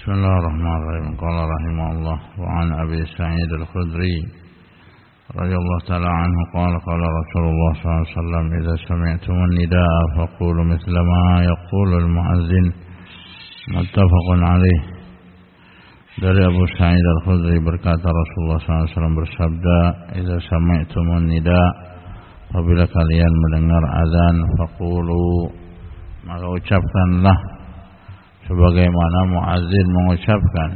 بسم الله الرحمن الرحيم. قال رحمه الله وعن أبي سعيد الخدري رضي الله تعالى عنه قال قال رسول الله صلى الله عليه وسلم إذا سمعتم النداء فقولوا مثل ما يقول المؤذن. متفق عليه. Dari Abu Sa'id Al-Khudri berkata Rasulullah SAW bersabda, "Idza sami'tumun nida, apabila kalian mendengar azan, faqulu, maka ucapkanlah sebagaimana muazzin mengucapkan."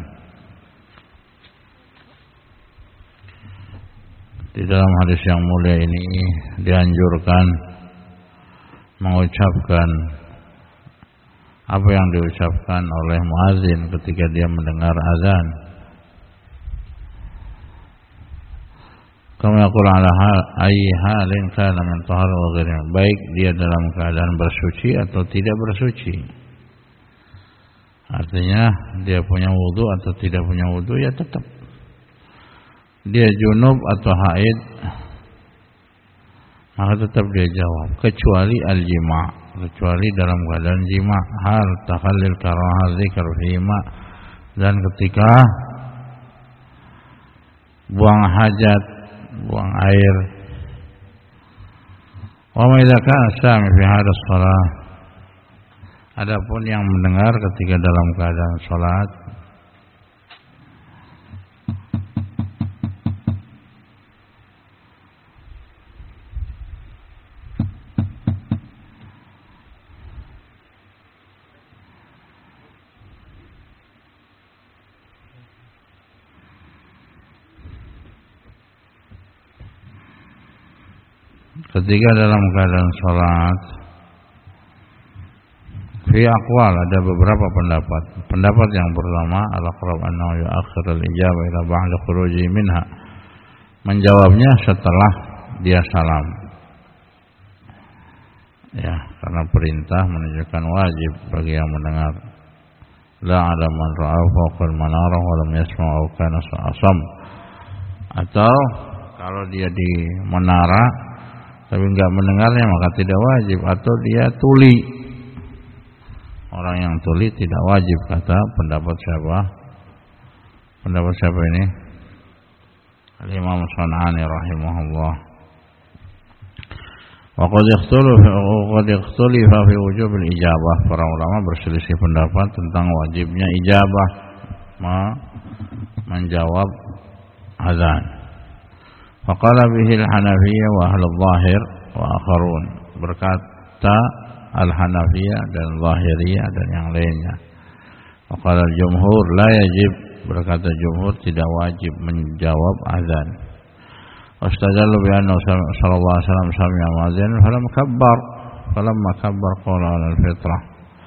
Di dalam hadis yang mulia ini dianjurkan mengucapkan apa yang diucapkan oleh muazzin ketika dia mendengar azan. Kama yaqul ala ayyi halin kana min tahar wa ghairi, baik dia dalam keadaan bersuci atau tidak bersuci. Artinya dia punya wudu atau tidak punya wudu, ya tetap. Dia junub atau haid, maka tetap dia jawab, kecuali al-jima', kecuali dalam keadaan jima', hal takhallil karaha dzikr fima, dan ketika buang hajat, buang air. Wa ma idza kana sami fi hadha shalah, adapun yang mendengar ketika dalam keadaan salat, ketika dalam keadaan salat, fi aqwal, ada beberapa pendapat. Pendapat yang pertama, al-aqrab annahu yu'akhkhir al-ijabah ila ba'da khuruji minha, menjawabnya setelah dia salam. Ya, karena perintah menunjukkan wajib bagi yang mendengar. La 'ala man ra'a fawqa al-manara wa lam yasma'u kana sa'asam. Atau kalau dia di menara tapi enggak mendengarnya maka tidak wajib, atau dia tuli. Orang yang tuli tidak wajib, kata pendapat siapa? Pendapat siapa ini? Al-Imam San'ani rahimahullah. Wa qad ikhtalafa fi wujub al-ijabah. Para ulama berselisih pendapat tentang wajibnya ijabah, menjawab azan. Faqala bihi al-Hanafiyyah wa ahli al-Zahir wa akharun. Berkata al-Hanafiyyah dan Zahiriyah dan yang lainnya. Faqala al-Jumhur la yajib. Berkata jumhur tidak wajib menjawab azan. Wastadallu bi anna sallallahu alaihi wasallam sami'a mu'adzin falamma kabbar qala al-fitrah.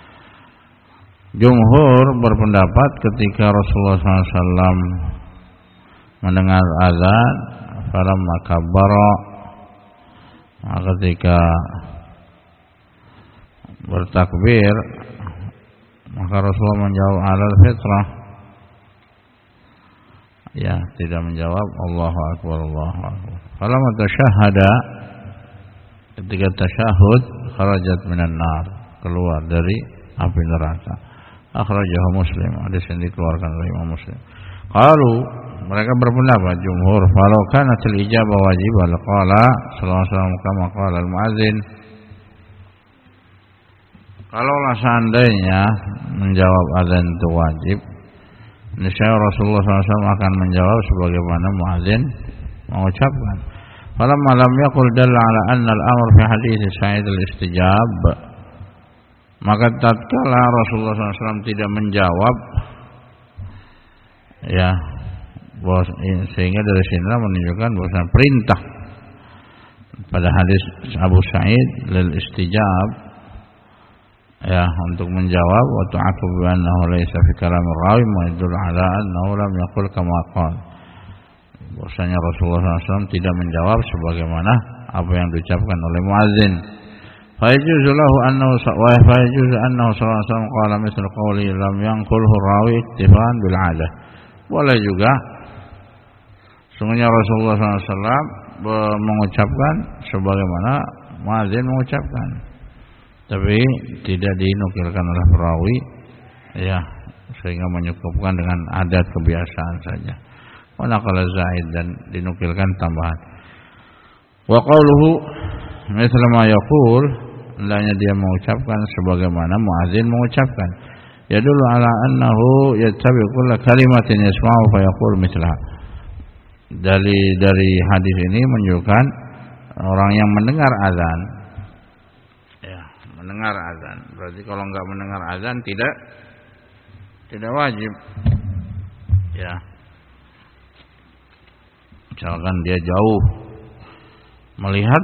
Jumhur berpendapat ketika Rasulullah SAW mendengar azan, falamma kabbara, ketika bertakbir, maka Rasulullah menjawab alal fitrah. Ya, tidak menjawab Allahu akbar, Allahu akbar. Falamma tasyahhada, ketika tasyahud, kharajat minan nar, keluar dari api neraka. Akhrajahu Muslim, hadis yang dikeluarkan oleh Imam Muslim. Qalu, mereka berpendapat jumhur, falau kanatil ijabah wajibah laqala sallallahu alaihi wasallam kama qala al-muadzin. Kalaulah seandainya menjawab azan itu wajib, niscaya Rasulullah SAW akan menjawab sebagaimana muadzin mengucapkan. Falamma lam yaqul dalla ala anna al-amr fi hadits Sa'id al-istijab, maka tatkala Rasulullah SAW tidak menjawab, ya, sehingga dari sini menunjukkan bahwa perintah pada hadis Abu Sa'id lil istijab, ya, untuk menjawab, wa tu'aqib bi annahu laysa fi kalam ar-rawi ma yadullu ala annahu lam yaqul kama qala. Bahwasanya Rasulullah SAW tidak menjawab sebagaimana apa yang diucapkan oleh muadzin. Fa yajuzu lahu annahu sallallahu alaihi wasallam qala misal qawli lam yanqulhu ar-rawi ittifaqan bil 'adah. Boleh juga sungguhnya Rasulullah SAW mengucapkan sebagaimana muadzin mengucapkan, tapi tidak dinukilkan oleh perawi, ya, sehingga menyukupkan dengan adat kebiasaan saja. Wa naqala zaid dan dinukilkan tambahan. Wa qauluhu mithla ma yaqul, hendaknya dia mengucapkan sebagaimana muadzin mengucapkan. Yadullu ala annahu yattabi kulla kalimatin yasma'u fa yaqul mithlaha. Dari hadis ini menunjukkan orang yang mendengar azan, ya, mendengar azan. Berarti kalau enggak mendengar azan tidak wajib. Ya. Misalkan dia jauh melihat,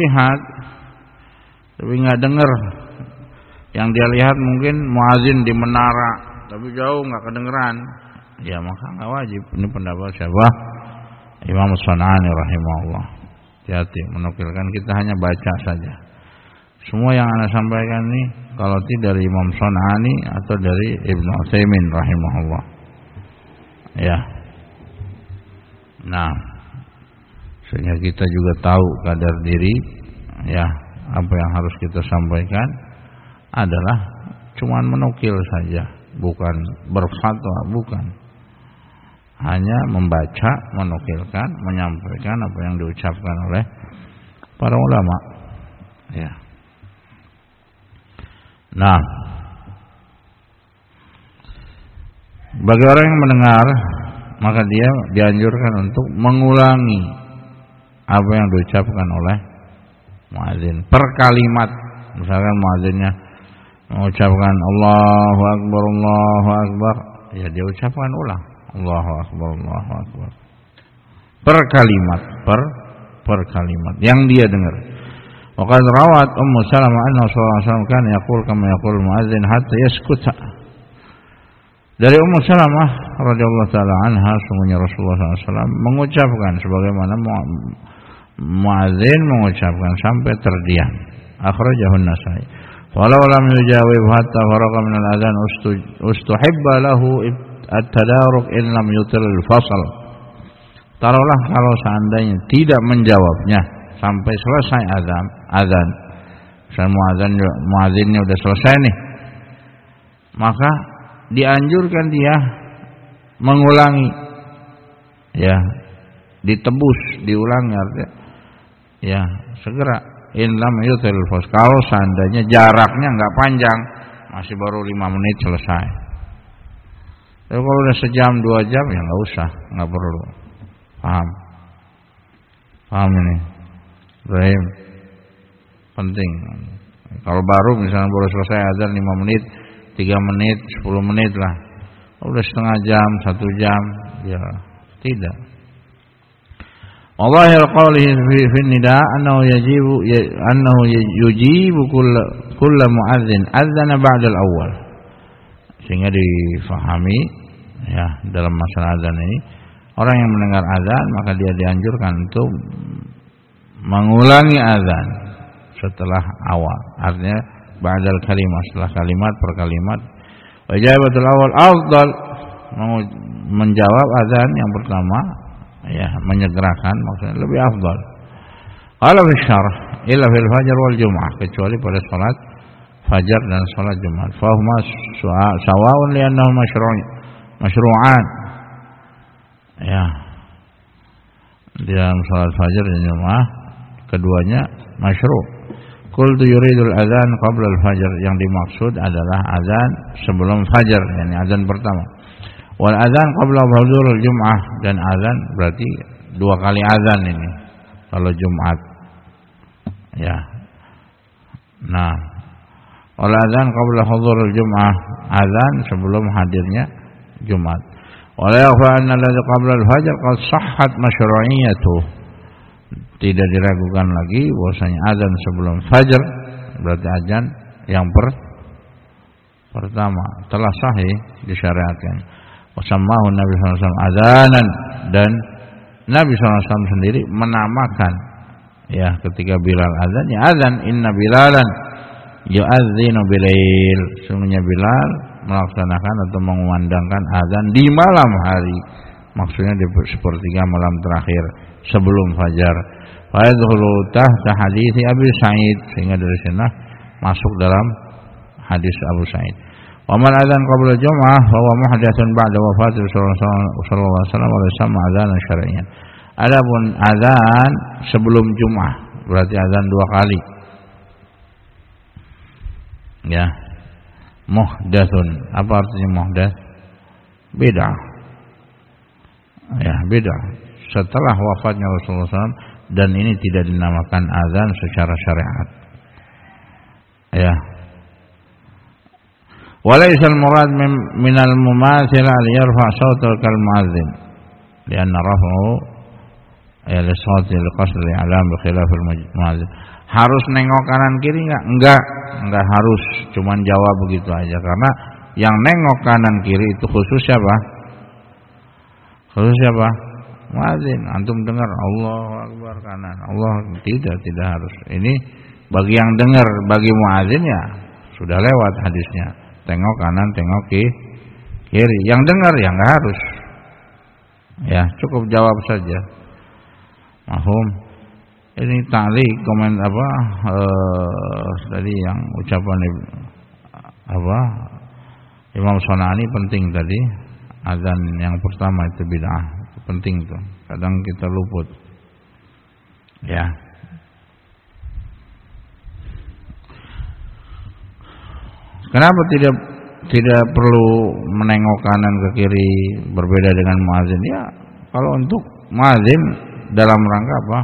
tapi enggak dengar. Yang dia lihat mungkin muazin di menara, tapi jauh enggak kedengeran. Ya, maka enggak wajib. Ini pendapat siapa? Imam San'ani rahimahullah. Hati menukilkan, kita hanya baca saja. Semua yang ana sampaikan ini kalau tidak dari Imam San'ani atau dari Ibnu Utsaimin rahimahullah. Ya. Nah, sehingga kita juga tahu kadar diri, ya, apa yang harus kita sampaikan adalah cuman menukil saja, bukan berfatwa, bukan. Hanya membaca, menukilkan, menyampaikan apa yang diucapkan oleh para ulama. Ya. Nah, bagi orang yang mendengar, maka dia dianjurkan untuk mengulangi apa yang diucapkan oleh muadzin per kalimat. Misalkan muadzinnya mengucapkan Allahu Akbar, ya dia ucapkan ulang Allahu Akbar. Per kalimat, per kalimat yang dia dengar. Waqad rawat Ummu Salamah anna Rasulullah sallallahu alaihi wasallam kana yaqul kama yaqul muadzin hatta yaskuta. Dari Ummu Salamah radhiyallahu taala anha, sungguhnya Rasulullah sallallahu alaihi wasallam mengucapkan sebagaimana muadzin mengucapkan sampai terdiam. Akhrajahu An-Nasa'i. Walau lam yujawib hatta faraqa min al-adzan ustuhibba lahu at-tadaruk in lam yutil al-fasl. Taruhlah kalau seandainya tidak menjawabnya sampai selesai azan. Muadzinnya sudah selesai nih. Maka dianjurkan dia mengulangi. Ya, ditebus, diulangi artinya. Ya, segera in lam yutil al-fasl. Kalau seandainya jaraknya enggak panjang, masih baru 5 menit selesai. Tapi kalau udah sejam 2 jam ya nggak usah, nggak perlu. Paham ini, Ibrahim? Penting. Kalau baru misalnya baru selesai azan 5 menit, 3 menit, 10 menit lah. Udah setengah jam, 1 jam, ya tidak. Wallahil qawlihi fi nida annahu yujibu kull muadzin adzana ba'da al-awwal. Sehingga difahami, ya, dalam masalah azan ini, orang yang mendengar azan maka dia dianjurkan untuk mengulangi azan setelah awal. Artinya ba'dal kalimah, setelah kalimat per kalimat. Wa ijabatul awal afdal, menjawab azan yang pertama, ya, menyegerakan maksudnya lebih afdal. Qala fi syarh illa fil fajr wal jum'ah, kecuali pada salat fajar dan salat Jumat. Fahuma sawa'un li'annahu masyru'an. Ya. Dalam salat fajar dan Jumat keduanya masyru'. Qultu yuridul adzan qabla al-fajr, yang dimaksud adalah azan sebelum fajar, yakni azan pertama. Wal adzan qabla hudurul Jum'ah, dan azan berarti 2 kali azan ini kalau Jumat. Ya. Nah, wal adzan qabla hudurul Jum'ah, azan sebelum hadirnya Jumat. Wala yakhfa anna alladhi qabla al-fajr qad sahhat masyru'iyyatuh. Tidak diragukan lagi bahwasanya azan sebelum fajar berarti azan yang pertama telah sahih disyariatkan. Wasammahu Nabi sallallahu alaihi wasallam adzanan, dan Nabi sallallahu alaihi wasallam sendiri menamakan, ya, ketika Bilal azan, ya azan, inna Bilalan yu'adzinu bilail, sungguhnya Bilal melaksanakan atau mengumandangkan azan di malam hari, maksudnya di sepertiga malam terakhir sebelum fajar. Fa yadkhulu tahta hadits Abi Sa'id, sehingga dari sana masuk dalam hadis Abu Sa'id. Wa man adzan qabla Jum'ah fa huwa muhdatsun ba'da wafati Rasulullah sallallahu alaihi wasallam wa sama adzanan syar'iyyan. Adapun azan sebelum Jum'ah berarti azan 2 kali. Ya. Muhdatsun. Apa artinya muhdats? Bid'ah. Ya, bid'ah. Setelah wafatnya Rasulullah SAW, dan ini tidak dinamakan azan secara syariat. Ya. Walaysa al-murad minal mumathil al yarfa' sautal kal mu'adzin. Lianna raf'u ya li-sauti li-qasd al-i'lam bi khilaf al-mu'adzin. Harus nengok kanan kiri enggak? Enggak harus, cuman jawab begitu aja karena yang nengok kanan kiri itu khusus siapa? Khusus siapa? Muadzin. Antum dengar Allahu Akbar kanan, Allah tidak harus. Ini bagi yang dengar, bagi muadzin ya sudah lewat hadisnya. Tengok kanan, tengok kiri. Yang dengar ya enggak harus. Ya, cukup jawab saja. Mahum. Ini ta'liq komen apa tadi yang ucapan apa Imam Sonani penting tadi. Azan yang pertama itu bid'ah. Penting tuh. Kadang kita luput. Ya. Kenapa tidak perlu menengok kanan ke kiri berbeda dengan muadzin? Ya, kalau untuk muadzin dalam rangka apa?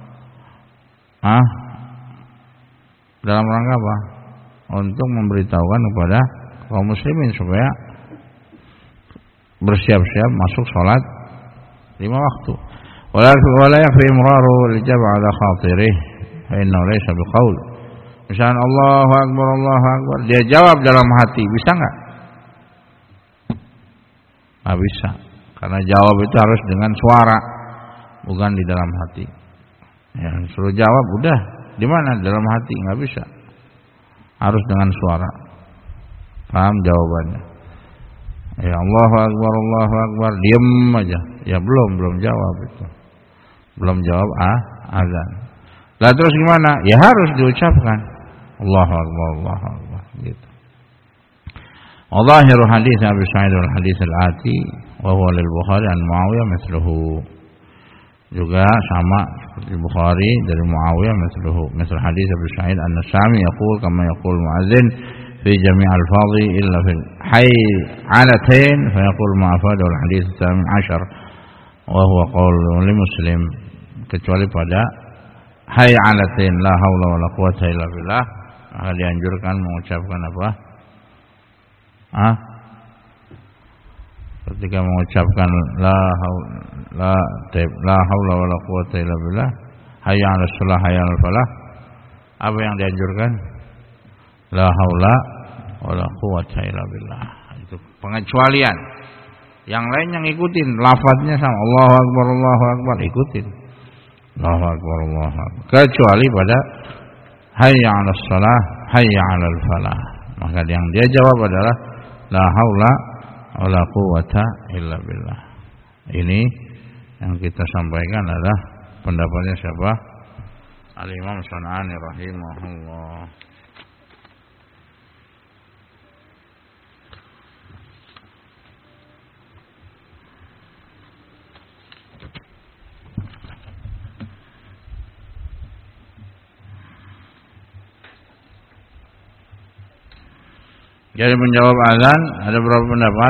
Dalam rangka apa? Untuk memberitahukan kepada kaum muslimin supaya bersiap-siap masuk sholat 5 waktu. Wala yakfi imraru al-jab' ala khatirih fa innahu laysa biqaul. Misalnya Allahu Akbar, dia jawab dalam hati, bisa enggak? Enggak bisa. Karena jawab itu harus dengan suara, bukan di dalam hati. Ya, suruh jawab udah, di mana? Dalam hati, enggak bisa. Harus dengan suara. Paham jawabannya? Ya Allahu Akbar, diam aja. Ya belum jawab itu. Belum jawab azan. Lah terus gimana? Ya harus diucapkan. Allahu Akbar gitu. Zahiru hadis Abi Sa'id al-hadis al-ati wa huwa lil Bukhari an Muawiyah mithluhu. Juga sama seperti Bukhari dari Muawiyah mithluhu. Misal hadis Abi Sa'id an-Nasami yaqul kama yaqul muadzin fi jami' al-fadhi illa fil hayy 'alatain fa yaqul ma afada al-hadis al-thani 'ashar wa huwa qaul Muslim, kecuali pada hayy 'alatain la haula wala quwwata illa billah. Maka dianjurkan mengucapkan apa? Ketika mengucapkan la haula wala quwwata illa billah, hayya 'alas shalah, hayya 'alal falah. Apa yang dianjurkan? La haula wala quwwata illa billah. Itu pengecualian. Yang lain yang ikutin, lafadznya sama Allahu Akbar, ikutin. Allahu Akbar. Kecuali pada hayya 'alas shalah, hayya 'alal falah. Maka yang dia jawab adalah la haula wala quwwata illa billah. Ini yang kita sampaikan adalah pendapatnya siapa? Al-Imam San'ani rahimahullah. Jadi menjawab azan ada berapa pendapat?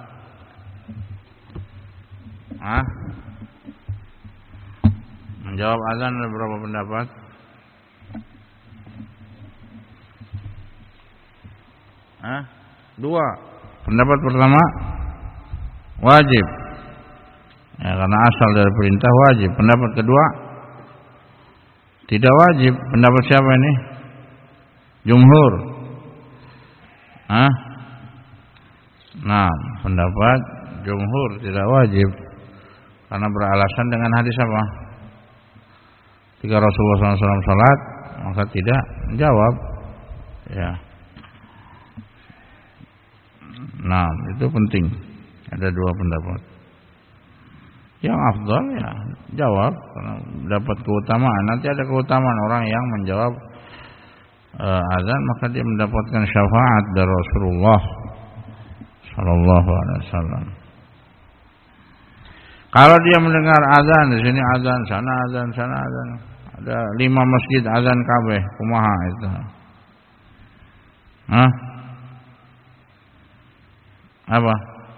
Menjawab azan ada berapa pendapat? Dua. Pendapat pertama wajib. Ya, karena asal dari perintah wajib. Pendapat kedua tidak wajib. Pendapat siapa ini? Jumhur. Nah, pendapat jumhur tidak wajib karena beralasan dengan hadis apa? Jika Rasulullah SAW salat, maka tidak menjawab. Ya. Nah, itu penting. Ada dua pendapat. Yang afdal ya jawab karena dapat keutamaan. Nanti ada keutamaan orang yang menjawab azan, maka dia mendapatkan syafaat dari Rasulullah sallallahu alaihi wasallam. Kalau dia mendengar azan, di sini azan, sana azan. Ada 5 masjid azan kabeh, kumaha itu? Hah? Apa?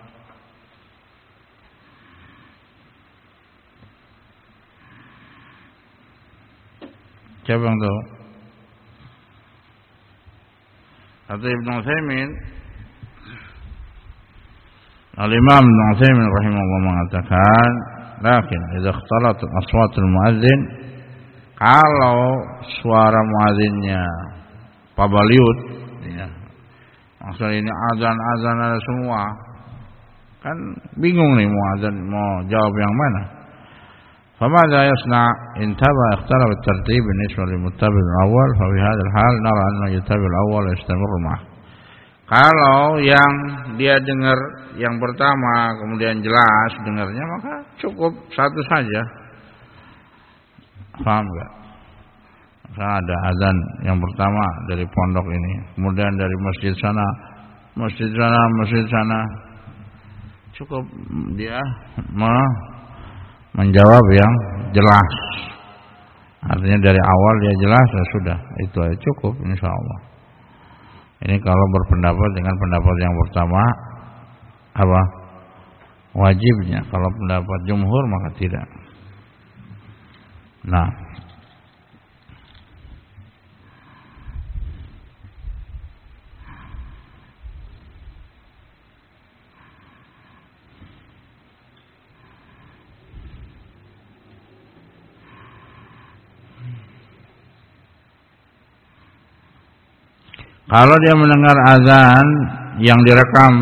Siapa yang tahu? Kata Ibnu Utsaimin, Al-Imam Ibnu Utsaimin rahimahullah mengatakan, "Lakin idza ikhtalatat aswatul muadzin," kalau suara muadzinnya pabaliut, ya. Maksudnya ini azan ada semua. Kan bingung nih muadzin mau jawab yang mana. فماذا يصنع إن اختلف الترتيب بالنسبة للمتبع الأول ففي هذا الحال نرى أن المتبع الأول يستمر معه. Kalau yang dia dengar yang pertama kemudian jelas dengarnya, maka cukup satu saja. Paham enggak? Misalnya ada azan yang pertama dari pondok ini, kemudian dari masjid sana, cukup dia menjawab yang jelas. Artinya dari awal dia jelas, ya sudah, itu aja cukup insyaallah. Ini kalau berpendapat dengan pendapat yang pertama apa? Wajibnya. Kalau pendapat jumhur maka tidak. Nah, kalau dia mendengar azan yang direkam,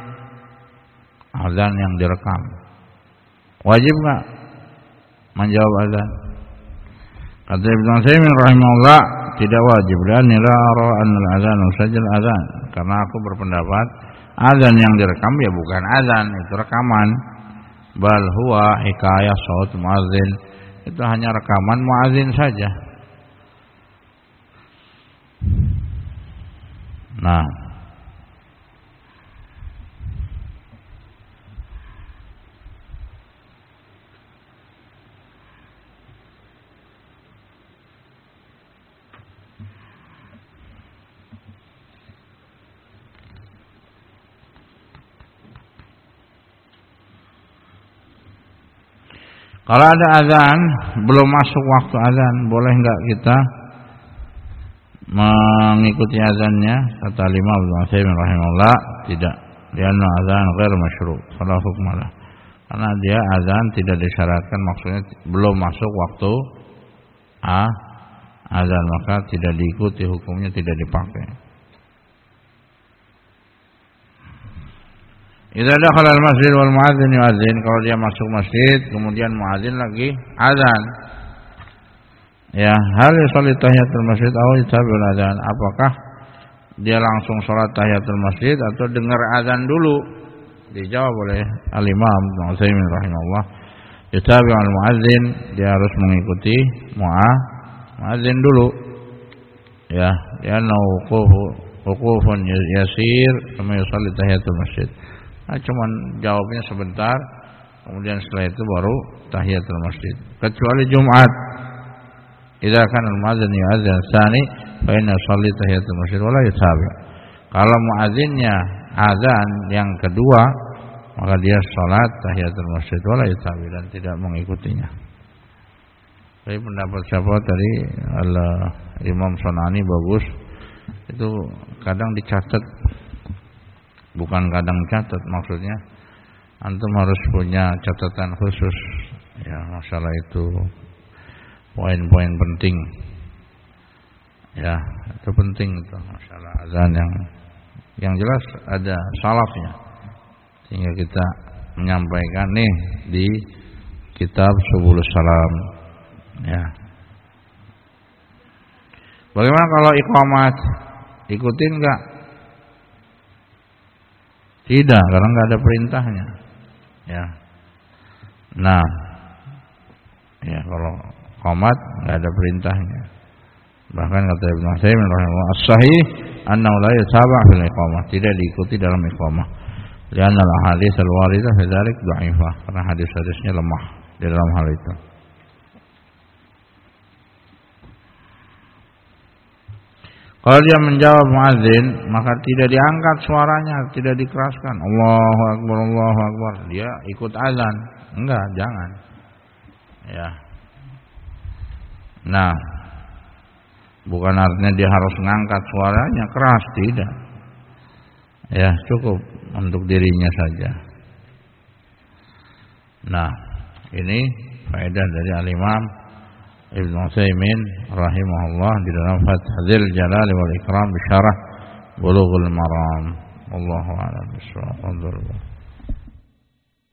wajib nggak menjawab azan? Kata Ibnu Utsaimin rahimahullah, tidak wajib. Dan la ara anna al-azan usajil azan, karena aku berpendapat azan yang direkam ya bukan azan, itu rekaman. Bal huwa hikayah saut muadzin, itu hanya rekaman muadzin saja. Nah, kalau ada azan belum masuk waktu azan, boleh enggak kita mengikuti azannya? Kata Imam Ibnu Utsaimin rahimahullah, tidak. Lianna azan ghair masyru', fala hukmalah. Karena dia azan tidak disyaratkan, maksudnya belum masuk waktu azan, maka tidak diikuti, hukumnya tidak dipakai. Idza dakhala al-masjid wal muadzin yu'adzin, kalau dia masuk masjid kemudian muadzin lagi azan, ya, hal yusalli tahiyatul masjid aw yatabi'ul adzan, apakah dia langsung salat tahiyatul masjid atau dengar azan dulu? Dijawab oleh Al-Imam Ibnu Utsaimin rahimahullah, yatabi'ul muadzin, dia harus mengikuti muadzin dulu, ya, karena wuqufun yasir kama yusalli tahiyatul masjid. Nah, cuman jawabnya sebentar, kemudian setelah itu baru tahiyatul masjid. Kecuali Jumat, idza kana al-muadzin yu'adzin tsani fa inna yusalli tahiyatul masjid wala yatabi'. Kalau muadzinnya azan yang kedua, maka dia salat tahiyatul masjid wala yatabi' dan tidak mengikutinya. Tapi pendapat siapa tadi, Imam Sunani bagus. Itu kadang dicatat, bukan kadang catat, maksudnya antum harus punya catatan khusus ya masalah itu, poin-poin penting ya, itu penting itu masalah azan yang jelas ada salafnya, sehingga kita menyampaikan nih di kitab Subulus Salam ya. Bagaimana kalau iqamat, ikutin enggak? Tidak, karena enggak ada perintahnya. Ya. Nah, ya kalau qomat enggak ada perintahnya. Bahkan kata Ibnu Utsaimin rahimahullah, as-sahih annahu la yataba' fil iqamah, tidak diikuti dalam iqamah. Lianna al-ahadits al-waridah fi dzalik dhaifah, karena hadis-hadisnya lemah di dalam hal itu. Kalau dia menjawab muadzin, maka tidak diangkat suaranya, tidak dikeraskan. Allahu akbar, Allahu akbar. Dia ikut azan. Enggak, jangan. Ya. Nah, bukan artinya dia harus mengangkat suaranya keras, tidak. Ya, cukup untuk dirinya saja. Nah, ini faedah dari Al-Imam Ibnu Utsaimin rahimahullah di dalam Fathul Jalal wal Ikram bi syarah Bulughul Maram. Wallahu a'lam bishawab.